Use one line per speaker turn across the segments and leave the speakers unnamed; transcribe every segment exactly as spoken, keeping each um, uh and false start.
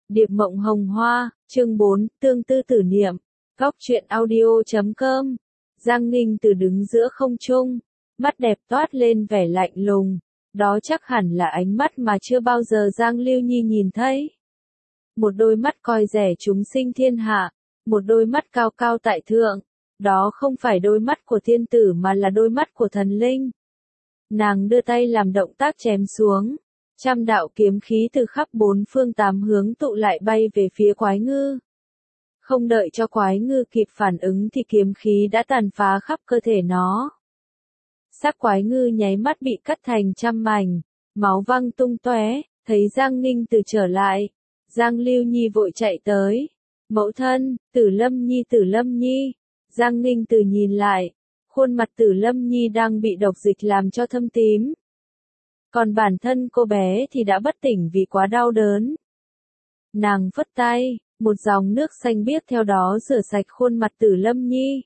Điệp Mộng Hồng Hoa, chương bốn, Tương tư tử niệm, góc truyện audio chấm com. Giang Nghinh Từ đứng giữa không trung, mắt đẹp toát lên vẻ lạnh lùng, đó chắc hẳn là ánh mắt mà chưa bao giờ Giang Lưu Nhi nhìn thấy. Một đôi mắt coi rẻ chúng sinh thiên hạ, một đôi mắt cao cao tại thượng, đó không phải đôi mắt của thiên tử mà là đôi mắt của thần linh. Nàng đưa tay làm động tác chém xuống, trăm đạo kiếm khí từ khắp bốn phương tám hướng tụ lại bay về phía Quái Ngư. Không đợi cho Quái Ngư kịp phản ứng thì kiếm khí đã tàn phá khắp cơ thể nó. Xác Quái Ngư nháy mắt bị cắt thành trăm mảnh, máu văng tung tóe. Thấy Giang Nghinh Từ trở lại, Giang Lưu Nhi vội chạy tới. Mẫu thân, Tử Lâm Nhi, Tử Lâm Nhi. Giang Nghinh Từ nhìn lại, khuôn mặt Tử Lâm Nhi đang bị độc dịch làm cho thâm tím. Còn bản thân cô bé thì đã bất tỉnh vì quá đau đớn. Nàng phất tay, một dòng nước xanh biếc theo đó rửa sạch khuôn mặt Tử Lâm Nhi.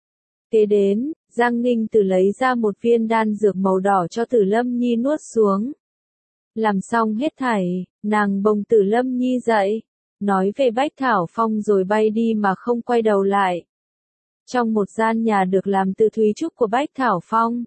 Kế đến, Giang Nghinh Từ lấy ra một viên đan dược màu đỏ cho Tử Lâm Nhi nuốt xuống. Làm xong hết thảy, nàng bồng Tử Lâm Nhi dậy, nói về Bách Thảo Phong rồi bay đi mà không quay đầu lại. Trong một gian nhà được làm từ thúy trúc của Bách Thảo Phong,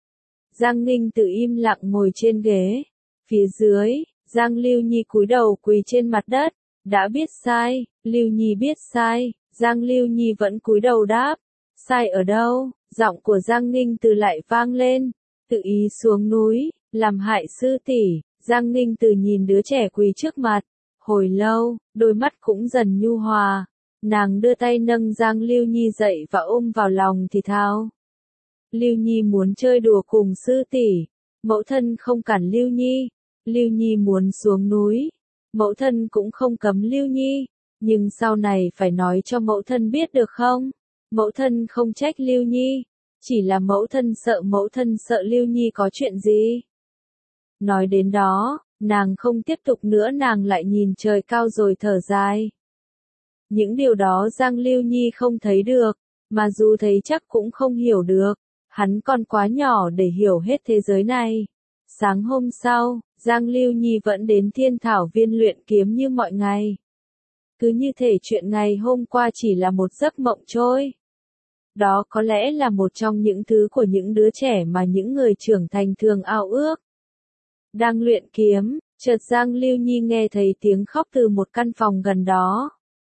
Giang Nghinh Từ im lặng ngồi trên ghế. Phía dưới, Giang Lưu Nhi cúi đầu quỳ trên mặt đất. Đã biết sai, Lưu Nhi biết sai, Giang Lưu Nhi vẫn cúi đầu đáp. Sai ở đâu? Giọng của Giang Nghinh Từ lại vang lên. Tự ý xuống núi, làm hại sư tỷ. Giang Nghinh Từ nhìn đứa trẻ quỳ trước mặt. Hồi lâu, đôi mắt cũng dần nhu hòa. Nàng đưa tay nâng Giang Lưu Nhi dậy và ôm vào lòng thì thào. Lưu Nhi muốn chơi đùa cùng sư tỷ, mẫu thân không cản Lưu Nhi. Lưu Nhi muốn xuống núi, mẫu thân cũng không cấm Lưu Nhi, nhưng sau này phải nói cho mẫu thân biết được không? Mẫu thân không trách Lưu Nhi, chỉ là mẫu thân sợ mẫu thân sợ Lưu Nhi có chuyện gì. Nói đến đó, nàng không tiếp tục nữa, nàng lại nhìn trời cao rồi thở dài. Những điều đó Giang Lưu Nhi không thấy được, mà dù thấy chắc cũng không hiểu được. Hắn còn quá nhỏ để hiểu hết thế giới này. Sáng hôm sau, Giang Lưu Nhi vẫn đến Thiên Thảo Viên luyện kiếm như mọi ngày. Cứ như thể chuyện ngày hôm qua chỉ là một giấc mộng trôi. Đó có lẽ là một trong những thứ của những đứa trẻ mà những người trưởng thành thường ao ước. Đang luyện kiếm, chợt Giang Lưu Nhi nghe thấy tiếng khóc từ một căn phòng gần đó.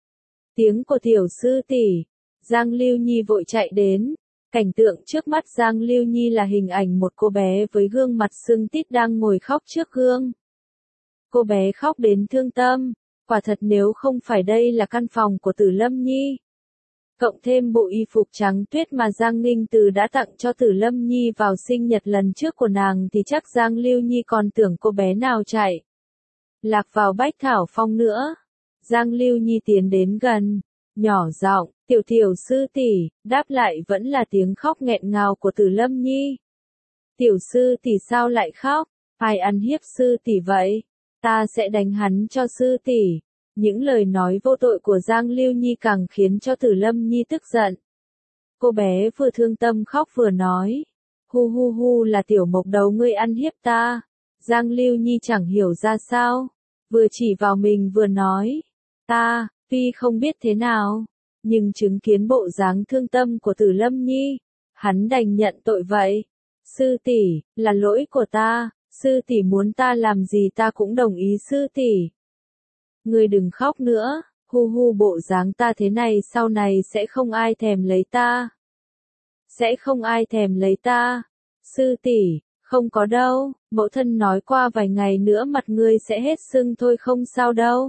Tiếng của tiểu sư tỷ. Giang Lưu Nhi vội chạy đến. Cảnh tượng trước mắt Giang Lưu Nhi là hình ảnh một cô bé với gương mặt sưng tít đang ngồi khóc trước gương. Cô bé khóc đến thương tâm, quả thật nếu không phải đây là căn phòng của Tử Lâm Nhi. Cộng thêm bộ y phục trắng tuyết mà Giang Nghinh Từ đã tặng cho Tử Lâm Nhi vào sinh nhật lần trước của nàng thì chắc Giang Lưu Nhi còn tưởng cô bé nào chạy lạc vào Bách Thảo Phong nữa. Giang Lưu Nhi tiến đến gần, nhỏ giọng, tiểu tiểu sư tỷ, đáp lại vẫn là tiếng khóc nghẹn ngào của Tử Lâm Nhi. Tiểu sư tỷ sao lại khóc? Ai ăn hiếp sư tỷ vậy? Ta sẽ đánh hắn cho sư tỷ. Những lời nói vô tội của Giang Lưu Nhi càng khiến cho Tử Lâm Nhi tức giận. Cô bé vừa thương tâm khóc vừa nói. Hu hu hu, là tiểu mộc đầu ngươi ăn hiếp ta. Giang Lưu Nhi chẳng hiểu ra sao, vừa chỉ vào mình vừa nói. Ta, tuy không biết thế nào, nhưng chứng kiến bộ dáng thương tâm của Tử Lâm Nhi, hắn đành nhận tội vậy. Sư tỷ, là lỗi của ta, sư tỷ muốn ta làm gì ta cũng đồng ý sư tỷ. Ngươi đừng khóc nữa, hu hu, bộ dáng ta thế này sau này sẽ không ai thèm lấy ta. Sẽ không ai thèm lấy ta. Sư tỷ, không có đâu, mẫu thân nói qua vài ngày nữa mặt ngươi sẽ hết sưng thôi, không sao đâu.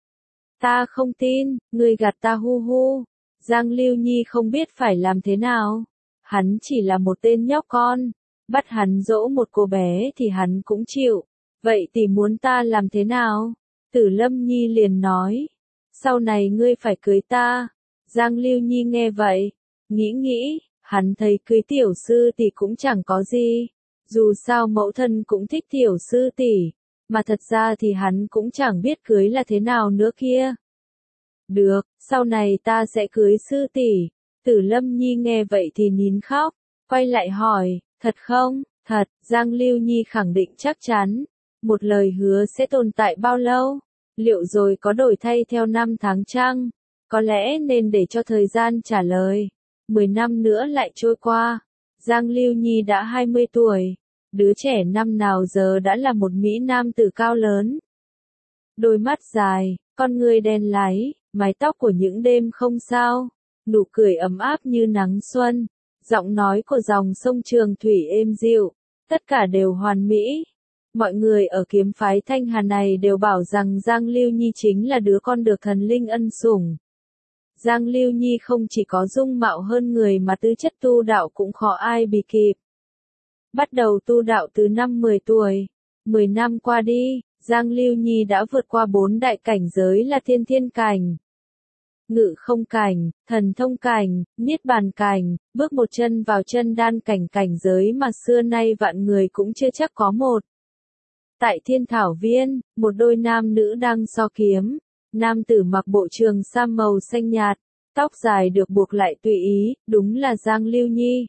Ta không tin, ngươi gạt ta, hu hu. Giang Lưu Nhi không biết phải làm thế nào. Hắn chỉ là một tên nhóc con, bắt hắn dỗ một cô bé thì hắn cũng chịu. Vậy thì muốn ta làm thế nào? Tử Lâm Nhi liền nói. Sau này ngươi phải cưới ta. Giang Lưu Nhi nghe vậy, nghĩ nghĩ, hắn thấy cưới tiểu sư tỷ cũng chẳng có gì. Dù sao mẫu thân cũng thích tiểu sư tỷ, mà thật ra thì hắn cũng chẳng biết cưới là thế nào nữa kia. Được, sau này ta sẽ cưới sư tỷ. Tử Lâm Nhi nghe vậy thì nín khóc, quay lại hỏi, thật không? Thật. Giang Lưu Nhi khẳng định chắc chắn. Một lời hứa sẽ tồn tại bao lâu? Liệu rồi có đổi thay theo năm tháng chăng? Có lẽ nên để cho thời gian trả lời. Mười năm nữa lại trôi qua. Giang Lưu Nhi đã hai mươi tuổi. Đứa trẻ năm nào giờ đã là một mỹ nam tử cao lớn. Đôi mắt dài, con người đen láy, mái tóc của những đêm không sao. Nụ cười ấm áp như nắng xuân. Giọng nói của dòng sông Trường Thủy êm dịu. Tất cả đều hoàn mỹ. Mọi người ở kiếm phái Thanh Hà này đều bảo rằng Giang Lưu Nhi chính là đứa con được thần linh ân sủng. Giang Lưu Nhi không chỉ có dung mạo hơn người mà tư chất tu đạo cũng khó ai bì kịp. Bắt đầu tu đạo từ năm mười tuổi. Mười năm qua đi, Giang Lưu Nhi đã vượt qua bốn đại cảnh giới là thiên thiên cảnh, ngự không cảnh, thần thông cảnh, niết bàn cảnh, bước một chân vào chân đan cảnh, cảnh giới mà xưa nay vạn người cũng chưa chắc có một. Tại Thiên Thảo Viên, một đôi nam nữ đang so kiếm. Nam tử mặc bộ trường sam màu xanh nhạt, tóc dài được buộc lại tùy ý, đúng là Giang Lưu Nhi.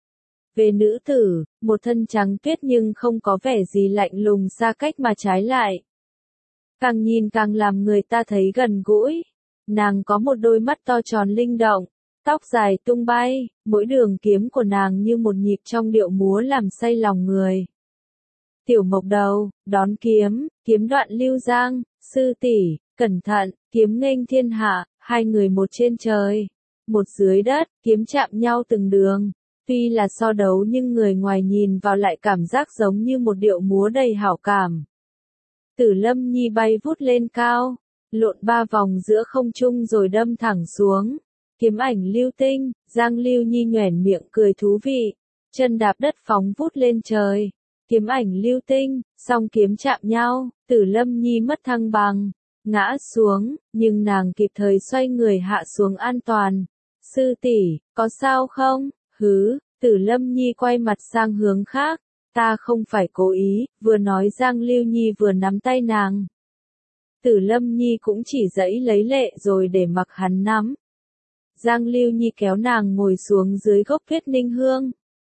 Về nữ tử, một thân trắng tuyết nhưng không có vẻ gì lạnh lùng xa cách mà trái lại. Càng nhìn càng làm người ta thấy gần gũi. Nàng có một đôi mắt to tròn linh động, tóc dài tung bay, mỗi đường kiếm của nàng như một nhịp trong điệu múa làm say lòng người. Tiểu Mộc Đầu, đón kiếm, kiếm đoạn lưu giang, sư tỷ, cẩn thận, kiếm nghênh thiên hạ, hai người một trên trời, một dưới đất, kiếm chạm nhau từng đường. Tuy là so đấu nhưng người ngoài nhìn vào lại cảm giác giống như một điệu múa đầy hảo cảm. Tử Lâm Nhi bay vút lên cao, lộn ba vòng giữa không trung rồi đâm thẳng xuống. Kiếm ảnh lưu tinh, Giang Lưu Nhi nhoẻn miệng cười thú vị, chân đạp đất phóng vút lên trời. Kiếm ảnh lưu tinh, song kiếm chạm nhau, Tử Lâm Nhi mất thăng bằng, ngã xuống, nhưng nàng kịp thời xoay người hạ xuống an toàn. Sư tỷ, có sao không? Hứ, Tử Lâm Nhi quay mặt sang hướng khác. Ta không phải cố ý, vừa nói Giang Lưu Nhi vừa nắm tay nàng. Tử Lâm Nhi cũng chỉ giãy lấy lệ rồi để mặc hắn nắm. Giang Lưu Nhi kéo nàng ngồi xuống dưới gốc tuyết ninh hương.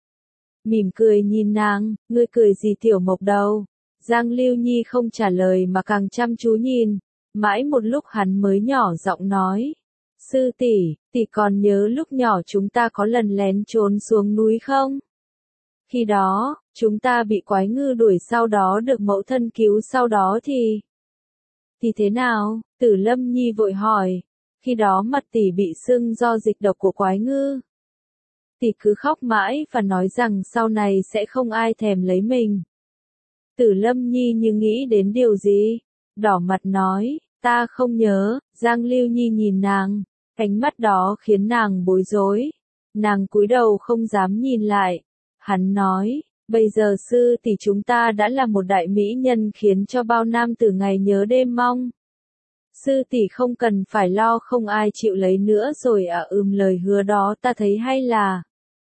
Mỉm cười nhìn nàng, ngươi cười gì Tiểu Mộc Đầu? Giang Lưu Nhi không trả lời mà càng chăm chú nhìn. Mãi một lúc hắn mới nhỏ giọng nói. Sư tỷ, tỷ còn nhớ lúc nhỏ chúng ta có lần lén trốn xuống núi không? Khi đó, chúng ta bị quái ngư đuổi sau đó được mẫu thân cứu sau đó thì... Thì thế nào? Tử Lâm Nhi vội hỏi. Khi đó mặt tỷ bị sưng do dịch độc của quái ngư. Tỷ cứ khóc mãi và nói rằng sau này sẽ không ai thèm lấy mình. Tử Lâm Nhi như nghĩ đến điều gì? Đỏ mặt nói, ta không nhớ. Giang Lưu Nhi nhìn nàng, ánh mắt đó khiến nàng bối rối. Nàng cúi đầu không dám nhìn lại. Hắn nói, bây giờ sư tỷ chúng ta đã là một đại mỹ nhân khiến cho bao nam tử ngày nhớ đêm mong. Sư tỷ không cần phải lo không ai chịu lấy nữa rồi à ừm lời hứa đó ta thấy hay là.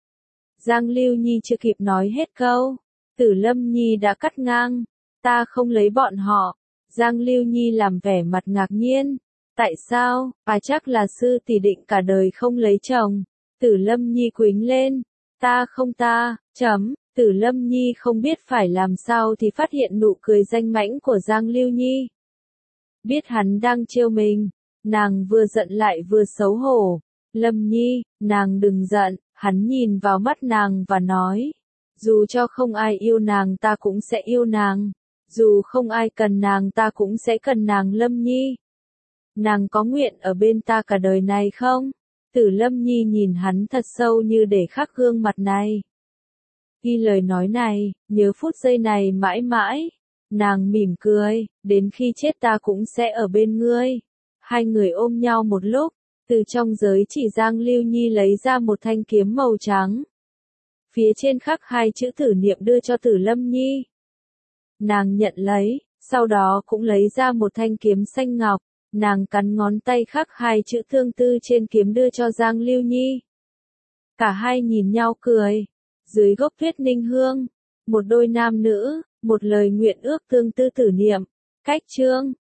Giang Lưu Nhi chưa kịp nói hết câu. Tử Lâm Nhi đã cắt ngang. Ta không lấy bọn họ. Giang Lưu Nhi làm vẻ mặt ngạc nhiên. Tại sao? À chắc là sư tỷ định cả đời không lấy chồng. Tử Lâm Nhi quýnh lên. Ta không ta, chấm. Tử Lâm Nhi không biết phải làm sao thì phát hiện nụ cười danh mãnh của Giang Lưu Nhi. Biết hắn đang trêu mình, nàng vừa giận lại vừa xấu hổ. Lâm Nhi, nàng đừng giận, hắn nhìn vào mắt nàng và nói. Dù cho không ai yêu nàng ta cũng sẽ yêu nàng. Dù không ai cần nàng ta cũng sẽ cần nàng Lâm Nhi. Nàng có nguyện ở bên ta cả đời này không? Tử Lâm Nhi nhìn hắn thật sâu như để khắc gương mặt này. Ghi lời nói này, nhớ phút giây này mãi mãi. Nàng mỉm cười, đến khi chết ta cũng sẽ ở bên ngươi. Hai người ôm nhau một lúc, từ trong giới chỉ Giang Lưu Nhi lấy ra một thanh kiếm màu trắng. Phía trên khắc hai chữ Tử Niệm đưa cho Tử Lâm Nhi. Nàng nhận lấy, sau đó cũng lấy ra một thanh kiếm xanh ngọc. Nàng cắn ngón tay khắc hai chữ Thương Tư trên kiếm đưa cho Giang Lưu Nhi. Cả hai nhìn nhau cười. Dưới gốc tuyết ninh hương, một đôi nam nữ, một lời nguyện ước tương tư tử niệm. Cách chương